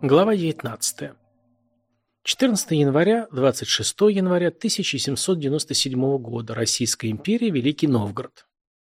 Глава 19. 14 января, 26 января 1797 года. Российская империя, Великий Новгород.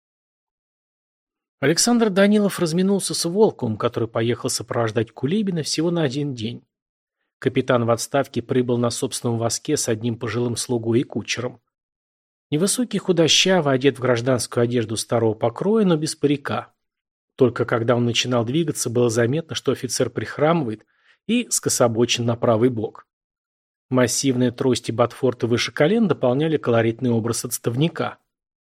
Александр Данилов разминулся с Волковым, который поехал сопровождать Кулибина всего на один день. Капитан в отставке прибыл на собственном воске с одним пожилым слугой и кучером. Невысокий, худощавый, одет в гражданскую одежду старого покроя, но без парика. Только когда он начинал двигаться, было заметно, что офицер прихрамывает и скособочен на правый бок. Массивные трости ботфорта выше колен дополняли колоритный образ отставника.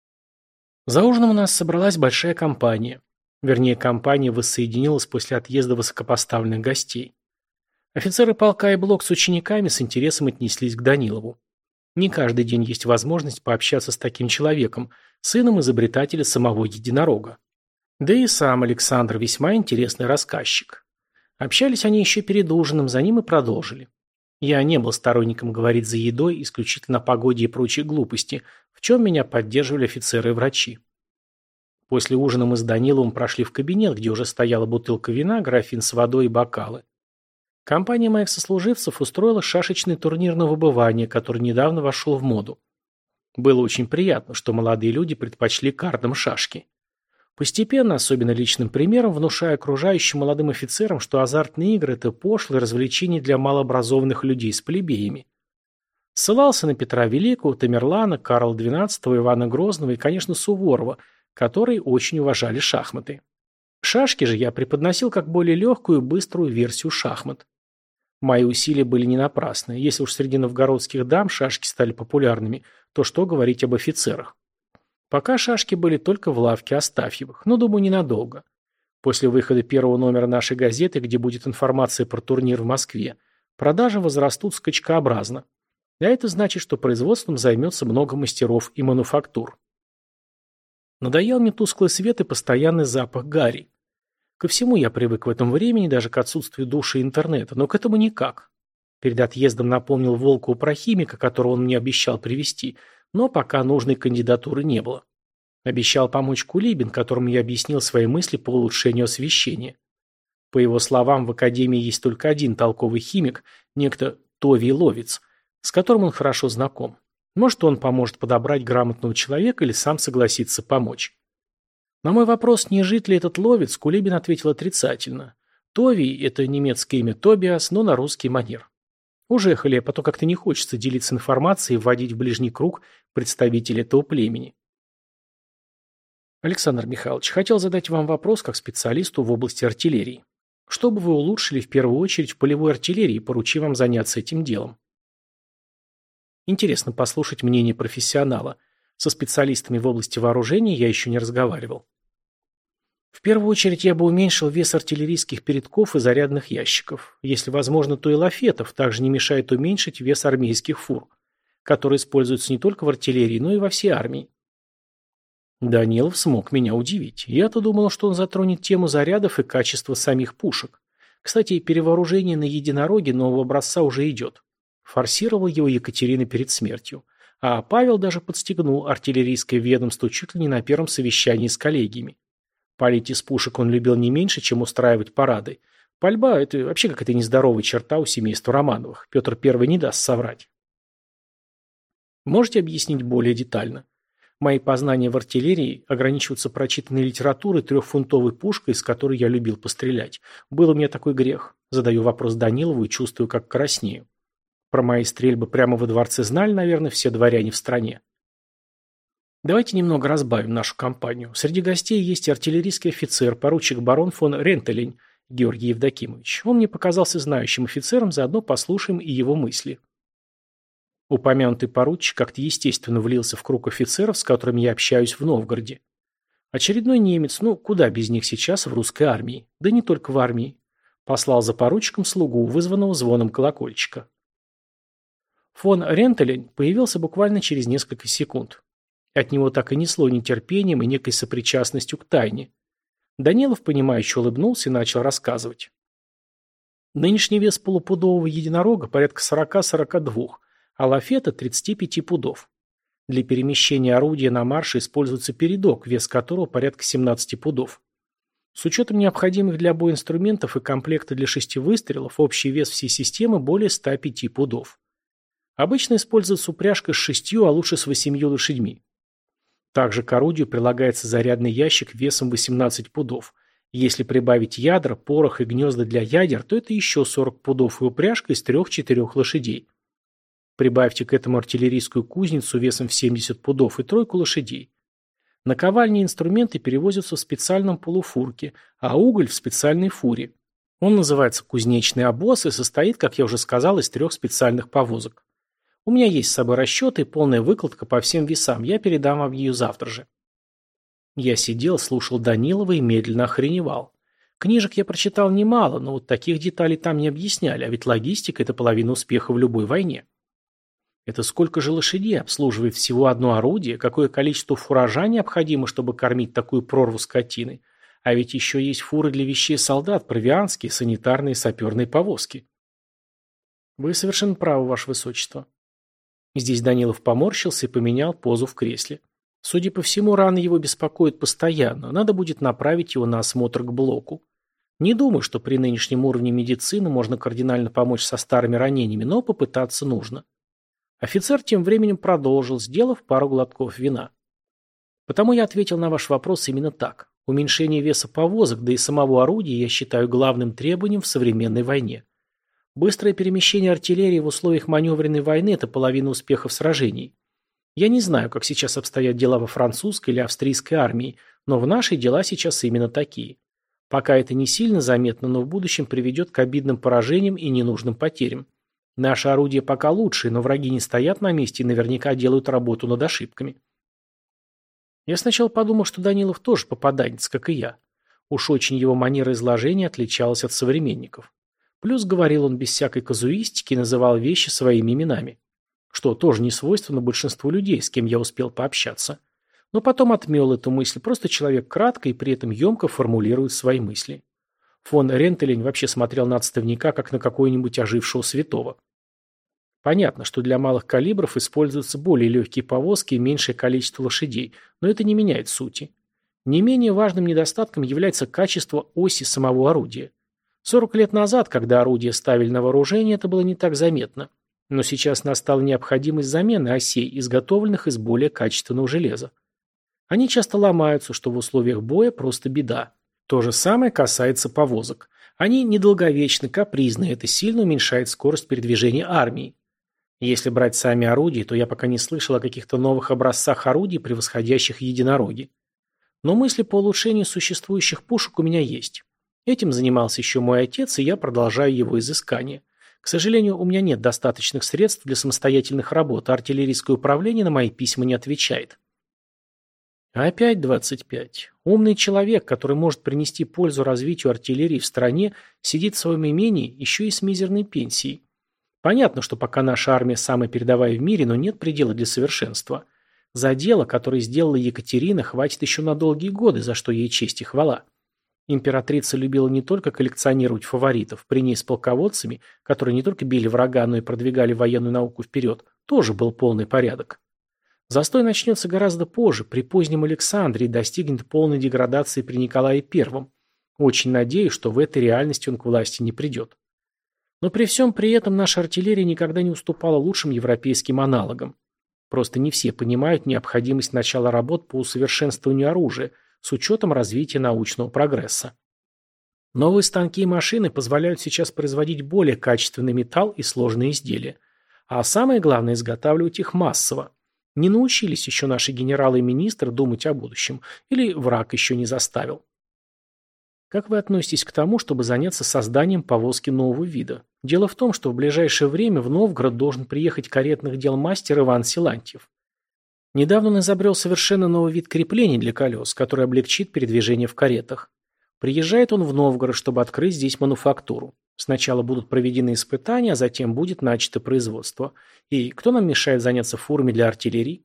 За ужином у нас собралась большая компания. Вернее, компания воссоединилась после отъезда высокопоставленных гостей. Офицеры полка и блок с учениками с интересом отнеслись к Данилову. Не каждый день есть возможность пообщаться с таким человеком, сыном изобретателя самого единорога. Да и сам Александр весьма интересный рассказчик. Общались они еще перед ужином, за ним и продолжили. Я не был сторонником говорить за едой, исключительно о погоде и прочей глупости, в чем меня поддерживали офицеры и врачи. После ужина мы с Даниловым прошли в кабинет, где уже стояла бутылка вина, графин с водой и бокалы. Компания моих сослуживцев устроила шашечный турнир на выбывание, который недавно вошел в моду. Было очень приятно, что молодые люди предпочли картам шашки. Постепенно, особенно личным примером, внушая окружающим молодым офицерам, что азартные игры – это пошлые развлечения для малообразованных людей с плебеями. Ссылался на Петра Великого, Тамерлана, Карла XII, Ивана Грозного и, конечно, Суворова, которые очень уважали шахматы. Шашки же я преподносил как более легкую и быструю версию шахмат. Мои усилия были не напрасны. Если уж среди новгородских дам шашки стали популярными, то что говорить об офицерах? Пока шашки были только в лавке Астафьевых, но, думаю, ненадолго. После выхода первого номера нашей газеты, где будет информация про турнир в Москве, продажи возрастут скачкообразно. А это значит, что производством займется много мастеров и мануфактур. Надоел мне тусклый свет и постоянный запах гари. Ко всему я привык в этом времени, даже к отсутствию души и интернета, но к этому никак. Перед отъездом напомнил Волкову про химика, которого он мне обещал привезти, но пока нужной кандидатуры не было. Обещал помочь Кулибин, которому я объяснил свои мысли по улучшению освещения. По его словам, в академии есть только один толковый химик, некто Товий Ловец, с которым он хорошо знаком. Может, он поможет подобрать грамотного человека или сам согласится помочь. На мой вопрос, не жит ли этот Ловец, Кулибин ответил отрицательно. Товий – это немецкое имя Тобиас, но на русский манер. Уже хлеб, а то как-то не хочется делиться информацией и вводить в ближний круг представителей этого племени. Александр Михайлович, хотел задать вам вопрос как специалисту в области артиллерии. Что бы вы улучшили в первую очередь в полевой артиллерии, поручив вам заняться этим делом? Интересно послушать мнение профессионала. Со специалистами в области вооружений я еще не разговаривал. В первую очередь я бы уменьшил вес артиллерийских передков и зарядных ящиков. Если возможно, то и лафетов. Также не мешает уменьшить вес армейских фур, которые используются не только в артиллерии, но и во всей армии. Данилов смог меня удивить. Я-то думал, что он затронет тему зарядов и качества самих пушек. Кстати, перевооружение на единороге нового образца уже идет. Форсировал его Екатерина перед смертью. А Павел даже подстегнул артиллерийское ведомство чуть ли не на первом совещании с коллегиями. Палить из пушек он любил не меньше, чем устраивать парады. Пальба – это вообще какая-то нездоровая черта у семейства Романовых. Петр I не даст соврать. Можете объяснить более детально? Мои познания в артиллерии ограничиваются прочитанной литературой трехфунтовой пушкой, из которой я любил пострелять. Был у меня такой грех. Задаю вопрос Данилову и чувствую, как краснею. Про мои стрельбы прямо во дворце знали, наверное, все дворяне в стране. Давайте немного разбавим нашу компанию. Среди гостей есть артиллерийский офицер, поручик барон фон Рентелень Георгий Евдокимович. Он мне показался знающим офицером, заодно послушаем и его мысли. Упомянутый поручик как-то естественно влился в круг офицеров, с которыми я общаюсь в Новгороде. Очередной немец, куда без них сейчас в русской армии, да не только в армии. Послал за поручиком слугу, вызванного звоном колокольчика. Фон Рентелень появился буквально через несколько секунд. От него так и несло нетерпением и некой сопричастностью к тайне. Данилов, понимающе улыбнулся и начал рассказывать. Нынешний вес полупудового единорога порядка 40-42, а лафета 35 пудов. Для перемещения орудия на марше используется передок, вес которого порядка 17 пудов. С учетом необходимых для боя инструментов и комплекта для 6 выстрелов, общий вес всей системы более 105 пудов. Обычно используется упряжка с 6, а лучше с 8 лошадьми. Также к орудию прилагается зарядный ящик весом 18 пудов. Если прибавить ядра, порох и гнезда для ядер, то это еще 40 пудов и упряжка из 3-4 лошадей. Прибавьте к этому артиллерийскую кузницу весом в 70 пудов и тройку лошадей. Наковальни и инструменты перевозятся в специальном полуфурке, а уголь в специальной фуре. Он называется кузнечный обоз и состоит, как я уже сказал, из 3 специальных повозок. У меня есть с собой расчеты и полная выкладка по всем весам, я передам вам ее завтра же. Я сидел, слушал Данилова и медленно охреневал. Книжек я прочитал немало, но вот таких деталей там не объясняли, а ведь логистика – это половина успеха в любой войне. Это сколько же лошадей обслуживает всего одно орудие, какое количество фуража необходимо, чтобы кормить такую прорву скотины. А ведь еще есть фуры для вещей солдат, провианские, санитарные, саперные повозки. Вы совершенно правы, ваше высочество. Здесь Данилов поморщился и поменял позу в кресле. Судя по всему, раны его беспокоят постоянно, надо будет направить его на осмотр к блоку. Не думаю, что при нынешнем уровне медицины можно кардинально помочь со старыми ранениями, но попытаться нужно. Офицер тем временем продолжил, сделав пару глотков вина. Потому я ответил на ваш вопрос именно так. Уменьшение веса повозок, да и самого орудия я считаю главным требованием в современной войне. Быстрое перемещение артиллерии в условиях маневренной войны – это половина успехов сражений. Я не знаю, как сейчас обстоят дела во французской или австрийской армии, но в нашей дела сейчас именно такие. Пока это не сильно заметно, но в будущем приведет к обидным поражениям и ненужным потерям. Наши орудия пока лучшие, но враги не стоят на месте и наверняка делают работу над ошибками. Я сначала подумал, что Данилов тоже попаданец, как и я. Уж очень его манера изложения отличалась от современников. Плюс говорил он без всякой казуистики и называл вещи своими именами. Что тоже не свойственно большинству людей, с кем я успел пообщаться. Но потом отмел эту мысль, просто человек кратко и при этом емко формулирует свои мысли. Фон Рентелень вообще смотрел на отставника, как на какого-нибудь ожившего святого. Понятно, что для малых калибров используются более легкие повозки и меньшее количество лошадей, но это не меняет сути. Не менее важным недостатком является качество оси самого орудия. 40 лет назад, когда орудия ставили на вооружение, это было не так заметно. Но сейчас настала необходимость замены осей, изготовленных из более качественного железа. Они часто ломаются, что в условиях боя просто беда. То же самое касается повозок. Они недолговечны, капризны, это сильно уменьшает скорость передвижения армии. Если брать сами орудия, то я пока не слышал о каких-то новых образцах орудий, превосходящих единороги. Но мысли по улучшению существующих пушек у меня есть. Этим занимался еще мой отец, и я продолжаю его изыскание. К сожалению, у меня нет достаточных средств для самостоятельных работ, а артиллерийское управление на мои письма не отвечает. Опять 25. Умный человек, который может принести пользу развитию артиллерии в стране, сидит в своем имении еще и с мизерной пенсией. Понятно, что пока наша армия самая передовая в мире, но нет предела для совершенства. За дело, которое сделала Екатерина, хватит еще на долгие годы, за что ей честь и хвала. Императрица любила не только коллекционировать фаворитов, при ней с полководцами, которые не только били врага, но и продвигали военную науку вперед, тоже был полный порядок. Застой начнется гораздо позже, при позднем Александре, и достигнет полной деградации при Николае I. Очень надеюсь, что в этой реальности он к власти не придет. Но при всем при этом наша артиллерия никогда не уступала лучшим европейским аналогам. Просто не все понимают необходимость начала работ по усовершенствованию оружия, с учетом развития научного прогресса. Новые станки и машины позволяют сейчас производить более качественный металл и сложные изделия. А самое главное, изготавливать их массово. Не научились еще наши генералы и министры думать о будущем, или враг еще не заставил. Как вы относитесь к тому, чтобы заняться созданием повозки нового вида? Дело в том, что в ближайшее время в Новгород должен приехать каретных дел мастер Иван Силантьев. Недавно он изобрел совершенно новый вид креплений для колес, который облегчит передвижение в каретах. Приезжает он в Новгород, чтобы открыть здесь мануфактуру. Сначала будут проведены испытания, а затем будет начато производство. И кто нам мешает заняться фурами для артиллерии?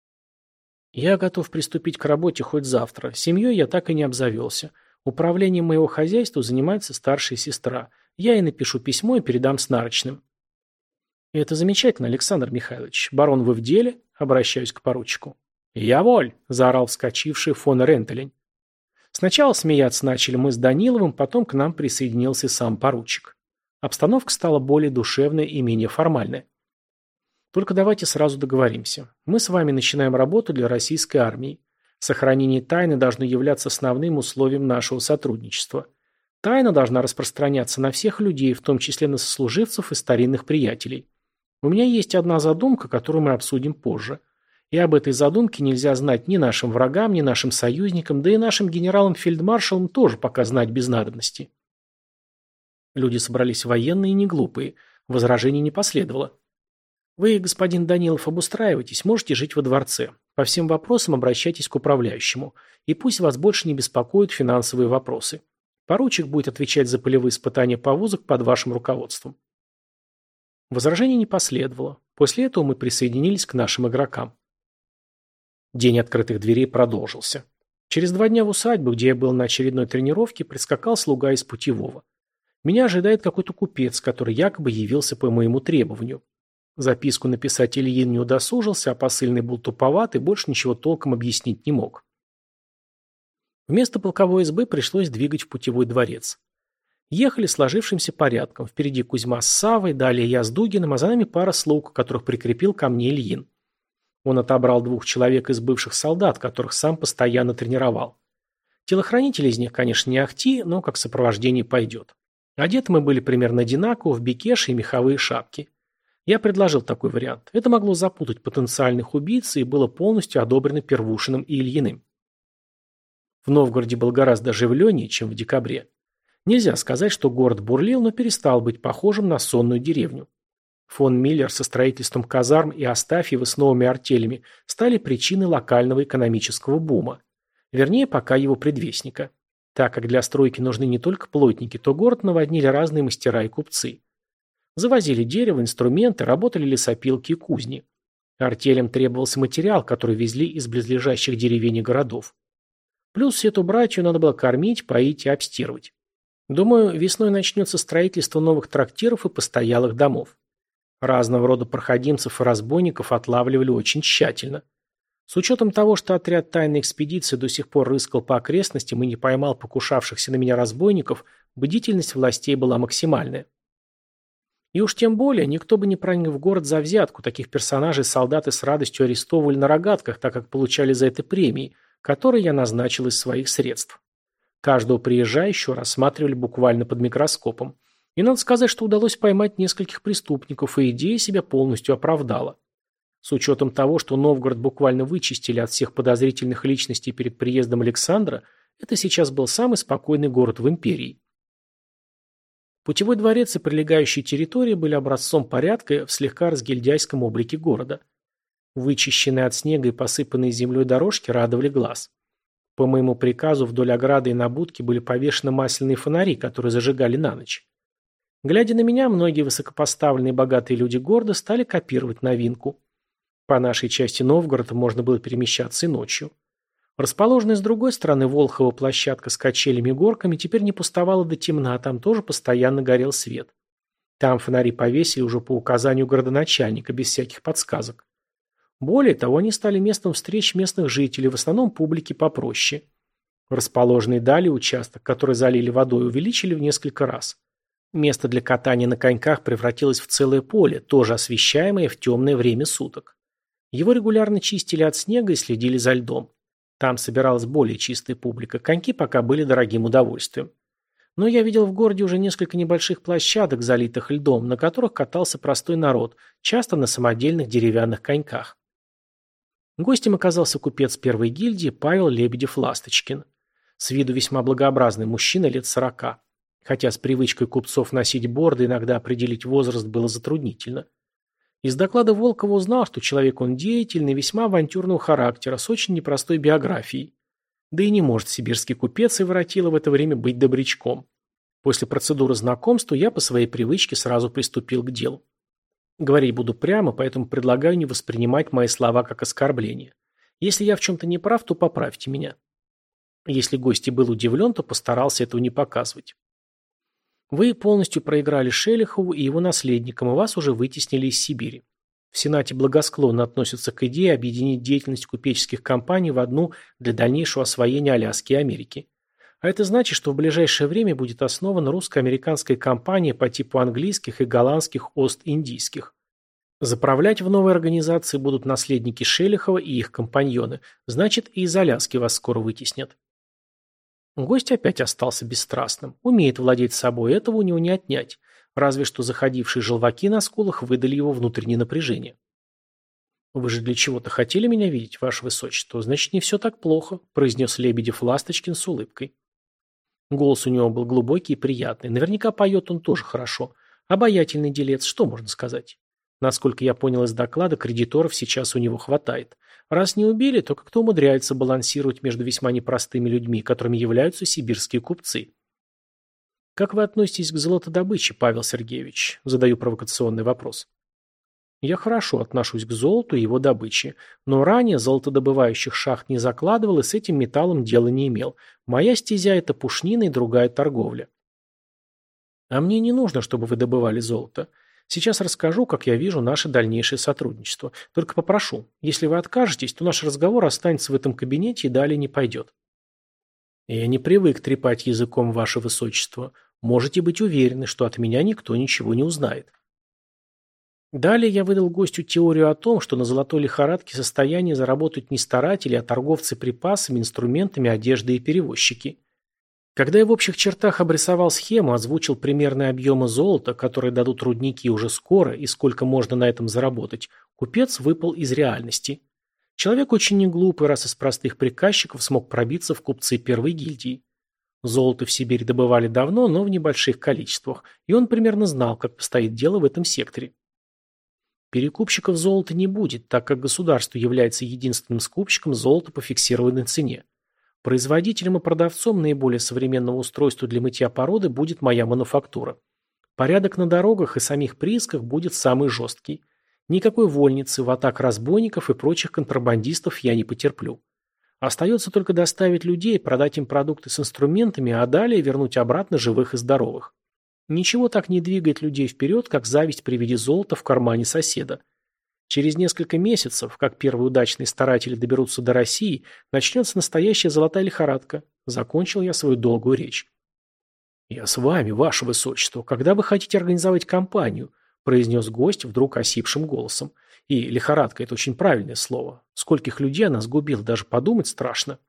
Я готов приступить к работе хоть завтра. Семьей я так и не обзавелся. Управлением моего хозяйства занимается старшая сестра. Я ей напишу письмо и передам с нарочным. Это замечательно, Александр Михайлович. Барон, вы в деле? Обращаюсь к поручику. «Я воль!» – заорал вскочивший фон Рентелень. Сначала смеяться начали мы с Даниловым, потом к нам присоединился и сам поручик. Обстановка стала более душевная и менее формальная. Только давайте сразу договоримся. Мы с вами начинаем работу для российской армии. Сохранение тайны должно являться основным условием нашего сотрудничества. Тайна должна распространяться на всех людей, в том числе на сослуживцев и старинных приятелей. У меня есть одна задумка, которую мы обсудим позже. И об этой задумке нельзя знать ни нашим врагам, ни нашим союзникам, да и нашим генералам-фельдмаршалам тоже пока знать без надобности. Люди собрались военные и не глупые. Возражений не последовало. Вы, господин Данилов, обустраивайтесь, можете жить во дворце. По всем вопросам обращайтесь к управляющему. И пусть вас больше не беспокоят финансовые вопросы. Поручик будет отвечать за полевые испытания повозок под вашим руководством. Возражений не последовало. После этого мы присоединились к нашим игрокам. День открытых дверей продолжился. Через 2 дня в усадьбу, где я был на очередной тренировке, прискакал слуга из путевого. Меня ожидает какой-то купец, который якобы явился по моему требованию. Записку написать Ильин не удосужился, а посыльный был туповат и больше ничего толком объяснить не мог. Вместо полковой избы пришлось двигать в путевой дворец. Ехали сложившимся порядком. Впереди Кузьма с Савой, далее я с Дугиным, а за нами пара слуг, которых прикрепил ко мне Ильин. Он отобрал 2 человек из бывших солдат, которых сам постоянно тренировал. Телохранители из них, конечно, не ахти, но как сопровождение пойдет. Одеты мы были примерно одинаково, в бекеши и меховые шапки. Я предложил такой вариант. Это могло запутать потенциальных убийц и было полностью одобрено Первушиным и Ильиным. В Новгороде был гораздо оживленнее, чем в декабре. Нельзя сказать, что город бурлил, но перестал быть похожим на сонную деревню. Фон Миллер со строительством казарм и Астафьева с новыми артелями стали причиной локального экономического бума. Вернее, пока его предвестника. Так как для стройки нужны не только плотники, то город наводнили разные мастера и купцы. Завозили дерево, инструменты, работали лесопилки и кузни. Артелям требовался материал, который везли из близлежащих деревень и городов. Плюс всю эту братью надо было кормить, поить и обстирывать. Думаю, весной начнется строительство новых трактиров и постоялых домов. Разного рода проходимцев и разбойников отлавливали очень тщательно. С учетом того, что отряд тайной экспедиции до сих пор рыскал по окрестностям и не поймал покушавшихся на меня разбойников, бдительность властей была максимальная. И уж тем более, никто бы не проник в город за взятку, таких персонажей солдаты с радостью арестовывали на рогатках, так как получали за это премии, которые я назначил из своих средств. Каждого приезжающего рассматривали буквально под микроскопом. И надо сказать, что удалось поймать нескольких преступников, и идея себя полностью оправдала. С учетом того, что Новгород буквально вычистили от всех подозрительных личностей перед приездом Александра, это сейчас был самый спокойный город в империи. Путевой дворец и прилегающие территории были образцом порядка в слегка разгильдяйском облике города. Вычищенные от снега и посыпанные землей дорожки радовали глаз. По моему приказу вдоль ограды и на будке были повешены масляные фонари, которые зажигали на ночь. Глядя на меня, многие высокопоставленные богатые люди города стали копировать новинку. По нашей части Новгорода можно было перемещаться и ночью. Расположенная с другой стороны Волхова площадка с качелями и горками теперь не пустовала до темна, там тоже постоянно горел свет. Там фонари повесили уже по указанию городоначальника, без всяких подсказок. Более того, они стали местом встреч местных жителей, в основном публики попроще. Расположенный далее участок, который залили водой, увеличили в несколько раз. Место для катания на коньках превратилось в целое поле, тоже освещаемое в темное время суток. Его регулярно чистили от снега и следили за льдом. Там собиралась более чистая публика, коньки пока были дорогим удовольствием. Но я видел в городе уже несколько небольших площадок, залитых льдом, на которых катался простой народ, часто на самодельных деревянных коньках. Гостем оказался купец первой гильдии Павел Лебедев-Ласточкин. С виду весьма благообразный мужчина лет 40. Хотя с привычкой купцов носить бороды иногда определить возраст было затруднительно. Из доклада Волкова узнал, что человек он деятельный, весьма авантюрного характера, с очень непростой биографией. Да и не может сибирский купец и воротило в это время быть добрячком. После процедуры знакомства я по своей привычке сразу приступил к делу. Говорить буду прямо, поэтому предлагаю не воспринимать мои слова как оскорбление. Если я в чем-то не прав, то поправьте меня. Если гость и был удивлен, то постарался этого не показывать. Вы полностью проиграли Шелихову и его наследникам, и вас уже вытеснили из Сибири. В Сенате благосклонно относятся к идее объединить деятельность купеческих компаний в одну для дальнейшего освоения Аляски и Америки. А это значит, что в ближайшее время будет основана русско-американская компания по типу английских и голландских Ост-Индийских. Заправлять в новой организации будут наследники Шелихова и их компаньоны. Значит, и из Аляски вас скоро вытеснят. Гость опять остался бесстрастным. Умеет владеть собой, этого у него не отнять. Разве что заходившие желваки на скулах выдали его внутреннее напряжение. «Вы же для чего-то хотели меня видеть, ваше высочество? Значит, не все так плохо», – произнес Лебедев-Ласточкин с улыбкой. Голос у него был глубокий и приятный. Наверняка поет он тоже хорошо. Обаятельный делец, что можно сказать? Насколько я понял из доклада, кредиторов сейчас у него хватает. Раз не убили, то как-то умудряется балансировать между весьма непростыми людьми, которыми являются сибирские купцы. «Как вы относитесь к золотодобыче, Павел Сергеевич?» Задаю провокационный вопрос. Я хорошо отношусь к золоту и его добыче, но ранее золотодобывающих шахт не закладывал и с этим металлом дела не имел. Моя стезя – это пушнина и другая торговля. А мне не нужно, чтобы вы добывали золото. Сейчас расскажу, как я вижу наше дальнейшее сотрудничество. Только попрошу, если вы откажетесь, то наш разговор останется в этом кабинете и далее не пойдет. Я не привык трепать языком, ваше высочество. Можете быть уверены, что от меня никто ничего не узнает. Далее я выдал гостю теорию о том, что на золотой лихорадке состояние заработают не старатели, а торговцы припасами, инструментами, одеждой и перевозчики. Когда я в общих чертах обрисовал схему, озвучил примерные объемы золота, которые дадут рудники уже скоро и сколько можно на этом заработать, купец выпал из реальности. Человек очень неглупый, раз из простых приказчиков смог пробиться в купцы первой гильдии. Золото в Сибири добывали давно, но в небольших количествах, и он примерно знал, как постоит дело в этом секторе. Перекупщиков золота не будет, так как государство является единственным скупщиком золота по фиксированной цене. Производителем и продавцом наиболее современного устройства для мытья породы будет моя мануфактура. Порядок на дорогах и самих приисках будет самый жесткий. Никакой вольницы, ватаг разбойников и прочих контрабандистов я не потерплю. Остается только доставить людей, продать им продукты с инструментами, а далее вернуть обратно живых и здоровых. Ничего так не двигает людей вперед, как зависть при виде золота в кармане соседа. Через несколько месяцев, как первые удачные старатели доберутся до России, начнется настоящая золотая лихорадка. Закончил я свою долгую речь. «Я с вами, ваше высочество. Когда вы хотите организовать кампанию?» произнес гость вдруг осипшим голосом. И лихорадка – это очень правильное слово. Скольких людей она сгубила, даже подумать страшно.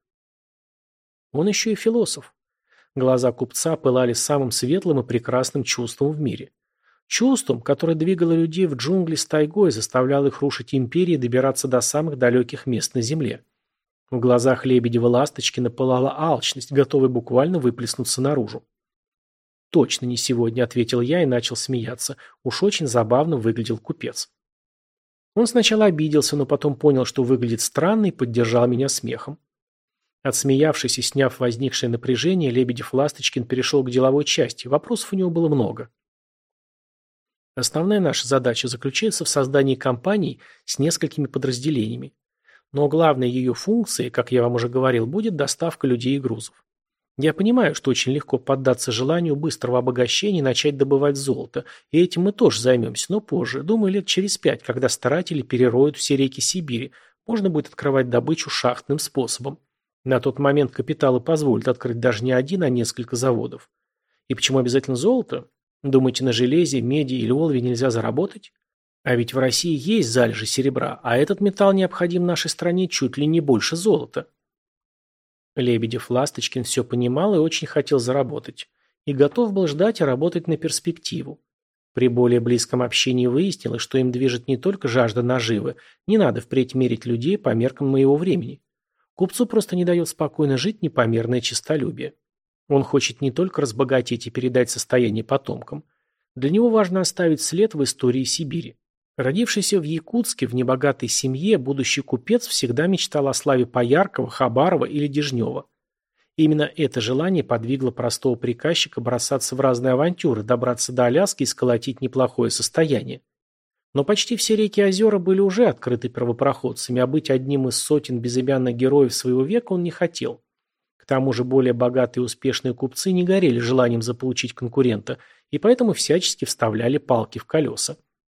Он еще и философ. Глаза купца пылали самым светлым и прекрасным чувством в мире. Чувством, которое двигало людей в джунгли с тайгой, заставляло их рушить империи и добираться до самых далеких мест на земле. В глазах Лебедева-Ласточкина пылала алчность, готовая буквально выплеснуться наружу. «Точно не сегодня», — ответил я и начал смеяться. Уж очень забавно выглядел купец. Он сначала обиделся, но потом понял, что выглядит странно, и поддержал меня смехом. Отсмеявшись и сняв возникшее напряжение, Лебедев-Ласточкин перешел к деловой части. Вопросов у него было много. Основная наша задача заключается в создании компаний с несколькими подразделениями. Но главной ее функцией, как я вам уже говорил, будет доставка людей и грузов. Я понимаю, что очень легко поддаться желанию быстрого обогащения и начать добывать золото, и этим мы тоже займемся, но позже, думаю, лет через 5, когда старатели перероют все реки Сибири, можно будет открывать добычу шахтным способом. На тот момент капиталы позволят открыть даже не один, а несколько заводов. И почему обязательно золото? Думаете, на железе, меди или олове нельзя заработать? А ведь в России есть залежи серебра, а этот металл необходим нашей стране чуть ли не больше золота. Лебедев-Ласточкин все понимал и очень хотел заработать. И готов был ждать и работать на перспективу. При более близком общении выяснилось, что им движет не только жажда наживы, не надо впредь мерить людей по меркам моего времени. Купцу просто не дает спокойно жить непомерное честолюбие. Он хочет не только разбогатеть и передать состояние потомкам. Для него важно оставить след в истории Сибири. Родившийся в Якутске в небогатой семье, будущий купец всегда мечтал о славе Пояркова, Хабарова или Дежнева. Именно это желание подвигло простого приказчика бросаться в разные авантюры, добраться до Аляски и сколотить неплохое состояние. Но почти все реки и озера были уже открыты первопроходцами, а быть одним из сотен безымянных героев своего века он не хотел. К тому же более богатые и успешные купцы не горели желанием заполучить конкурента, и поэтому всячески вставляли палки в колеса.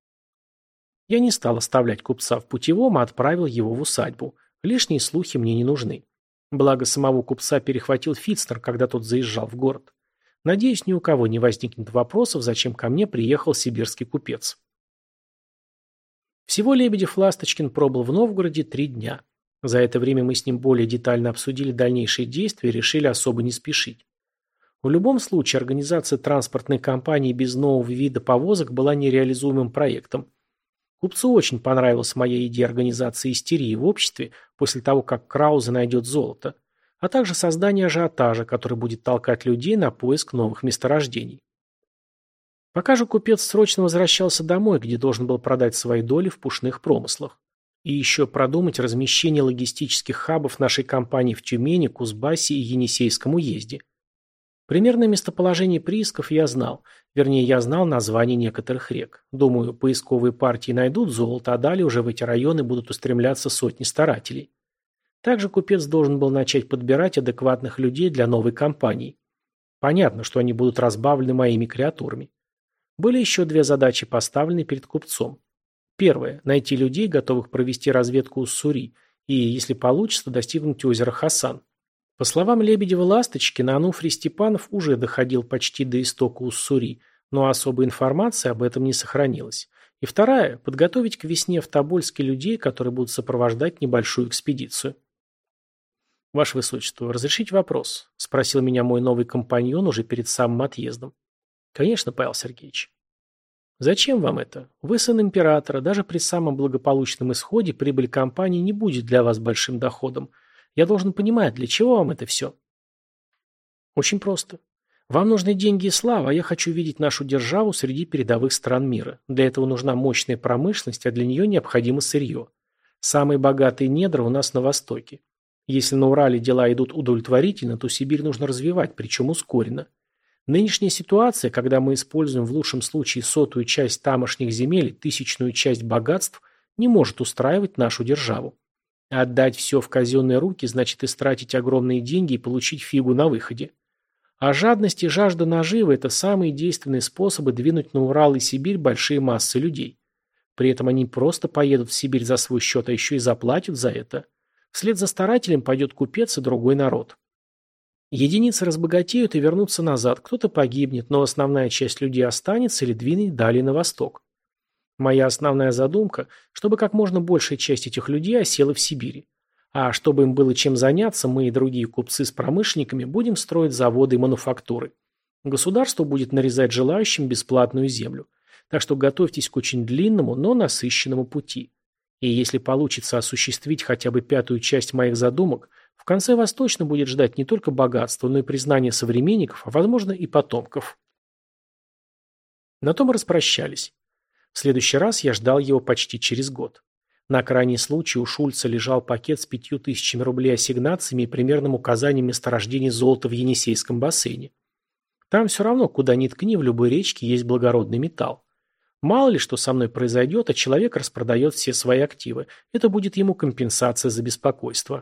Я не стал оставлять купца в путевом, а отправил его в усадьбу. Лишние слухи мне не нужны. Благо самого купца перехватил Фитцнер, когда тот заезжал в город. Надеюсь, ни у кого не возникнет вопросов, зачем ко мне приехал сибирский купец. Всего Лебедев-Ласточкин пробыл в Новгороде 3 дня. За это время мы с ним более детально обсудили дальнейшие действия и решили особо не спешить. В любом случае, организация транспортной компании без нового вида повозок была нереализуемым проектом. Купцу очень понравилась моя идея организации истерии в обществе после того, как Краузе найдет золото, а также создание ажиотажа, который будет толкать людей на поиск новых месторождений. Пока же купец срочно возвращался домой, где должен был продать свои доли в пушных промыслах. И еще продумать размещение логистических хабов нашей компании в Тюмени, Кузбассе и Енисейском уезде. Примерное местоположение приисков я знал. Вернее, я знал название некоторых рек. Думаю, поисковые партии найдут золото, а далее уже в эти районы будут устремляться сотни старателей. Также купец должен был начать подбирать адекватных людей для новой компании. Понятно, что они будут разбавлены моими креатурами. Были еще 2 задачи, поставлены перед купцом. Первое – найти людей, готовых провести разведку Уссури, и, если получится, достигнуть озера Хасан. По словам Лебедева-Ласточкина, Ануфрий Степанов уже доходил почти до истока Уссури, но особой информации об этом не сохранилось. И вторая – подготовить к весне в Тобольске людей, которые будут сопровождать небольшую экспедицию. «Ваше Высочество, разрешите вопрос?» – спросил меня мой новый компаньон уже перед самым отъездом. «Конечно, Павел Сергеевич». «Зачем вам это? Вы сын императора, даже при самом благополучном исходе прибыль компании не будет для вас большим доходом. Я должен понимать, для чего вам это все?» «Очень просто. Вам нужны деньги и слава, а я хочу видеть нашу державу среди передовых стран мира. Для этого нужна мощная промышленность, а для нее необходимо сырье. Самые богатые недра у нас на Востоке. Если на Урале дела идут удовлетворительно, то Сибирь нужно развивать, причем ускоренно. Нынешняя ситуация, когда мы используем в лучшем случае 100-ую часть тамошних земель и 1000-ю часть богатств, не может устраивать нашу державу. Отдать все в казенные руки значит истратить огромные деньги и получить фигу на выходе. А жадность и жажда наживы – это самые действенные способы двинуть на Урал и Сибирь большие массы людей. При этом они просто поедут в Сибирь за свой счет, а еще и заплатят за это. Вслед за старателем пойдет купец и другой народ. Единицы разбогатеют и вернутся назад, кто-то погибнет, но основная часть людей останется или двинет далее на восток. Моя основная задумка, чтобы как можно большая часть этих людей осела в Сибири. А чтобы им было чем заняться, мы и другие купцы с промышленниками будем строить заводы и мануфактуры. Государство будет нарезать желающим бесплатную землю. Так что готовьтесь к очень длинному, но насыщенному пути. И если получится осуществить хотя бы 5-ю часть моих задумок, в конце вас точно будет ждать не только богатство, но и признание современников, а возможно и потомков. На том распрощались. В следующий раз я ждал его почти через год. На крайний случай у Шульца лежал пакет с 5000 рублей ассигнациями и примерным указанием месторождений золота в Енисейском бассейне. Там все равно, куда ни ткни, в любой речке есть благородный металл. Мало ли что со мной произойдет, а человек распродает все свои активы. Это будет ему компенсация за беспокойство.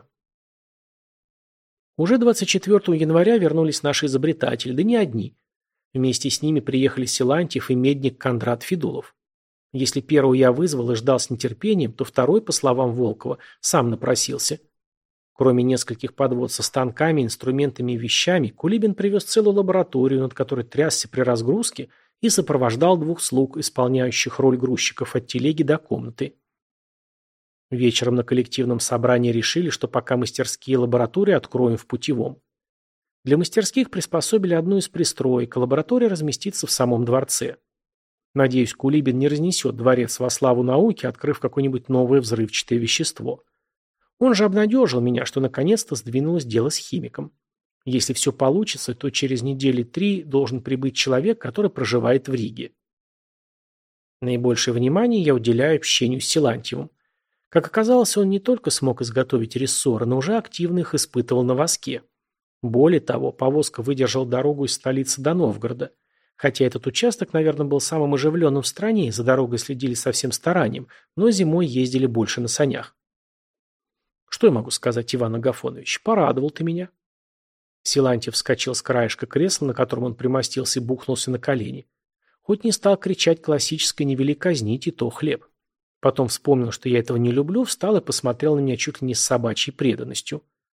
Уже 24 января вернулись наши изобретатели, да не одни. Вместе с ними приехали Силантьев и медник Кондрат Федулов. Если первого я вызвал и ждал с нетерпением, то второй, по словам Волкова, сам напросился. Кроме нескольких подвод со станками, инструментами и вещами, Кулибин привез целую лабораторию, над которой трясся при разгрузке, и сопровождал 2 слуг, исполняющих роль грузчиков от телеги до комнаты. Вечером на коллективном собрании решили, что пока мастерские лаборатории откроем в Путевом. Для мастерских приспособили одну из пристроек, а лаборатория разместится в самом дворце. Надеюсь, Кулибин не разнесет дворец во славу науки, открыв какое-нибудь новое взрывчатое вещество. Он же обнадежил меня, что наконец-то сдвинулось дело с химиком. Если все получится, то через недели 3 должен прибыть человек, который проживает в Риге. Наибольшее внимание я уделяю общению с Силантьевым. Как оказалось, он не только смог изготовить рессоры, но уже активно их испытывал на воске. Более того, повозка выдержала дорогу из столицы до Новгорода. Хотя этот участок, наверное, был самым оживленным в стране, и за дорогой следили со всем старанием, но зимой ездили больше на санях. Что я могу сказать, Иван Агафонович? Порадовал ты меня. Силантьев вскочил с краешка кресла, на котором он примостился, и бухнулся на колени. Хоть не стал кричать классическое «не вели казнить, и то хлеб». Потом вспомнил, что я этого не люблю, встал и посмотрел на меня чуть ли не с собачьей преданностью.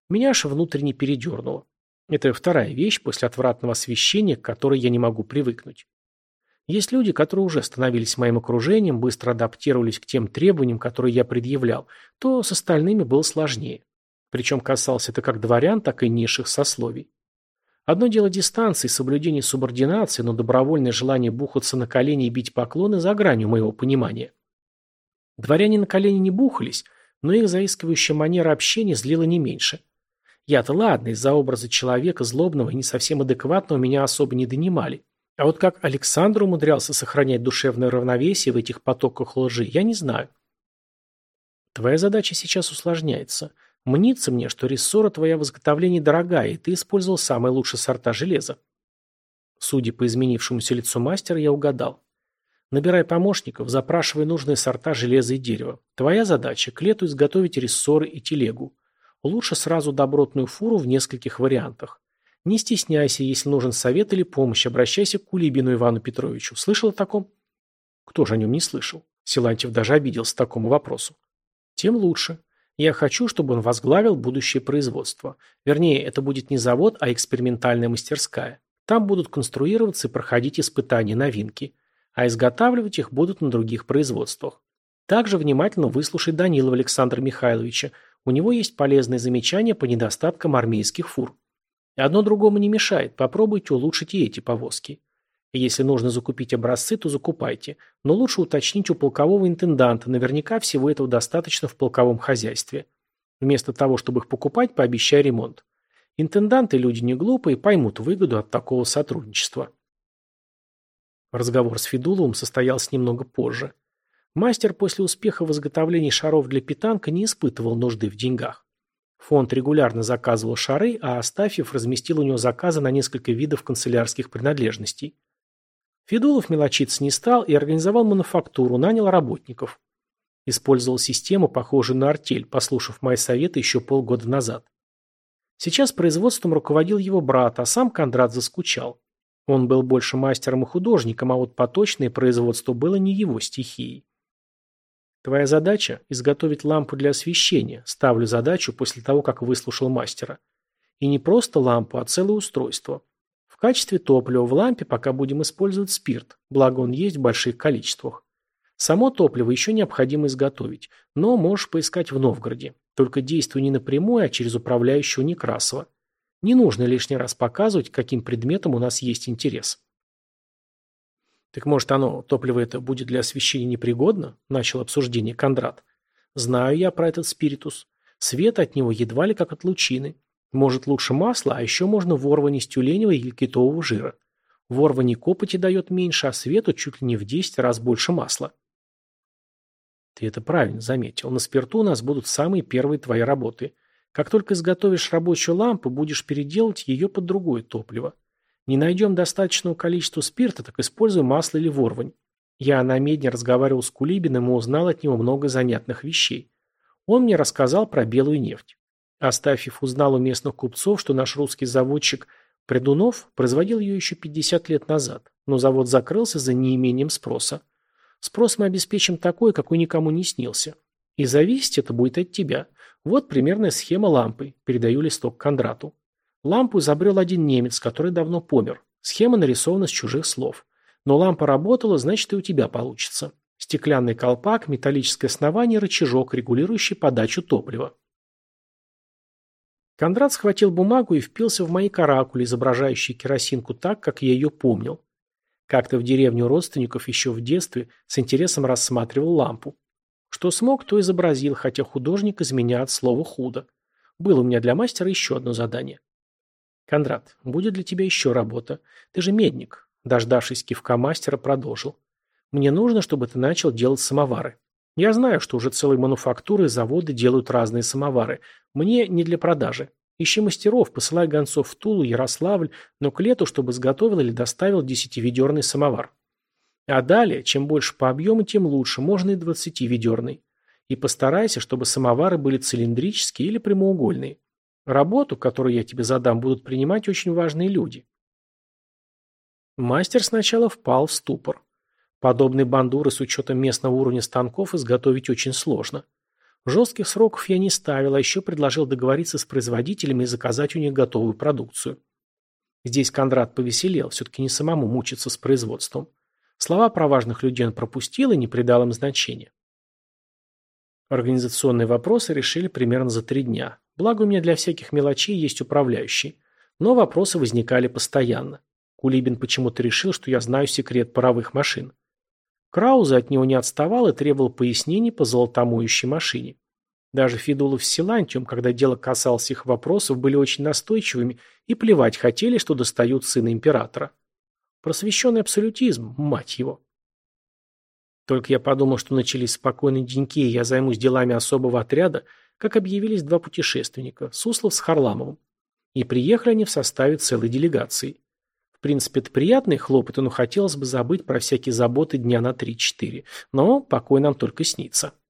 Меня аж внутренне передернуло. Это вторая вещь после отвратного освещения, к которой я не могу привыкнуть. Есть люди, которые уже становились моим окружением, быстро адаптировались к тем требованиям, которые я предъявлял, то с остальными было сложнее. Причем касалось это как дворян, так и низших сословий. Одно дело дистанции, соблюдение субординации, но добровольное желание бухаться на колени и бить поклоны за гранью моего понимания. Дворяне на колени не бухались, но их заискивающая манера общения злила не меньше. Я-то ладно, из-за образа человека злобного и не совсем адекватного меня особо не донимали. А вот как Александр умудрялся сохранять душевное равновесие в этих потоках лжи, я не знаю. Твоя задача сейчас усложняется. Мнится мне, что рессора твоя в изготовлении дорогая, и ты использовал самые лучшие сорта железа. Судя по изменившемуся лицу мастера, я угадал. Набирай помощников, запрашивай нужные сорта железа и дерева. Твоя задача – к лету изготовить рессоры и телегу. Лучше сразу добротную фуру в нескольких вариантах. Не стесняйся, если нужен совет или помощь, обращайся к Кулибину Ивану Петровичу. Слышал о таком? Кто же о нем не слышал? Силантьев даже обиделся такому вопросу. Тем лучше. Я хочу, чтобы он возглавил будущее производство. Вернее, это будет не завод, а экспериментальная мастерская. Там будут конструироваться и проходить испытания новинки. А изготавливать их будут на других производствах. Также внимательно выслушай Данилова Александра Михайловича. У него есть полезные замечания по недостаткам армейских фур. И одно другому не мешает, попробуйте улучшить и эти повозки. И если нужно закупить образцы, то закупайте, но лучше уточнить у полкового интенданта, наверняка всего этого достаточно в полковом хозяйстве. Вместо того, чтобы их покупать, пообещай ремонт. Интенданты люди не глупые, поймут выгоду от такого сотрудничества. Разговор с Федуловым состоялся немного позже. Мастер после успеха в изготовлении шаров для питанка не испытывал нужды в деньгах. Фонд регулярно заказывал шары, а Астафьев разместил у него заказы на несколько видов канцелярских принадлежностей. Федулов мелочиться не стал и организовал мануфактуру, нанял работников. Использовал систему, похожую на артель, послушав мои советы еще полгода назад. Сейчас производством руководил его брат, а сам Кондрат заскучал. Он был больше мастером и художником, а вот поточное производство было не его стихией. Твоя задача – изготовить лампу для освещения. Ставлю задачу после того, как выслушал мастера. И не просто лампу, а целое устройство. В качестве топлива в лампе пока будем использовать спирт, благо он есть в больших количествах. Само топливо еще необходимо изготовить, но можешь поискать в Новгороде. Только действуй не напрямую, а через управляющего Некрасова. Не нужно лишний раз показывать, к каким предметам у нас есть интерес. «Так, может, топливо это, будет для освещения непригодно?» – начал обсуждение Кондрат. «Знаю я про этот спиритус. Свет от него едва ли как от лучины. Может, лучше масла, а еще можно ворвань из тюленевого или китового жира. Ворвань и копоти дает меньше, а свету чуть ли не в 10 раз больше масла». «Ты это правильно заметил. На спирту у нас будут самые первые твои работы. Как только изготовишь рабочую лампу, будешь переделать ее под другое топливо. Не найдем достаточного количества спирта, так используй масло или ворвань. Я на медне разговаривал с Кулибиным и узнал от него много занятных вещей. Он мне рассказал про белую нефть. Астафьев узнал у местных купцов, что наш русский заводчик Прядунов производил ее еще 50 лет назад, но завод закрылся за неимением спроса. Спрос мы обеспечим такой, какой никому не снился. И зависеть это будет от тебя. Вот примерная схема лампы. Передаю листок Кондрату. Лампу изобрел один немец, который давно помер. Схема нарисована с чужих слов. Но лампа работала, значит, и у тебя получится. Стеклянный колпак, металлическое основание, рычажок, регулирующий подачу топлива. Кондрат схватил бумагу и впился в мои каракули, изображающие керосинку так, как я ее помнил. Как-то в деревне у родственников еще в детстве с интересом рассматривал лампу. Что смог, то изобразил, хотя художник из меня от слова худо. Было у меня для мастера еще одно задание. «Кондрат, будет для тебя еще работа. Ты же медник», – дождавшись кивка мастера, продолжил. «Мне нужно, чтобы ты начал делать самовары. Я знаю, что уже целые мануфактуры и заводы делают разные самовары. Мне не для продажи. Ищи мастеров, посылай гонцов в Тулу, Ярославль, но к лету, чтобы изготовил или доставил 10-ведерный самовар. А далее, чем больше по объему, тем лучше, можно и 20-ведерный. И постарайся, чтобы самовары были цилиндрические или прямоугольные. Работу, которую я тебе задам, будут принимать очень важные люди». Мастер сначала впал в ступор. Подобные бандуры с учетом местного уровня станков изготовить очень сложно. Жестких сроков я не ставил, а еще предложил договориться с производителями и заказать у них готовую продукцию. Здесь Кондрат повеселел, все-таки не самому мучиться с производством. Слова про важных людей он пропустил и не придал им значения. Организационные вопросы решили примерно за 3 дня. Благо у меня для всяких мелочей есть управляющий. Но вопросы возникали постоянно. Кулибин почему-то решил, что я знаю секрет паровых машин. Краузе от него не отставал и требовал пояснений по золотомоющей машине. Даже Федулов с Силантием, когда дело касалось их вопросов, были очень настойчивыми и плевать хотели, что достают сына императора. Просвещенный абсолютизм, мать его. Только я подумал, что начались спокойные деньки, и я займусь делами особого отряда, как объявились 2 путешественника, Суслов с Харламовым. И приехали они в составе целой делегации. В принципе, это приятные хлопоты, но хотелось бы забыть про всякие заботы дня на 3-4. Но покой нам только снится.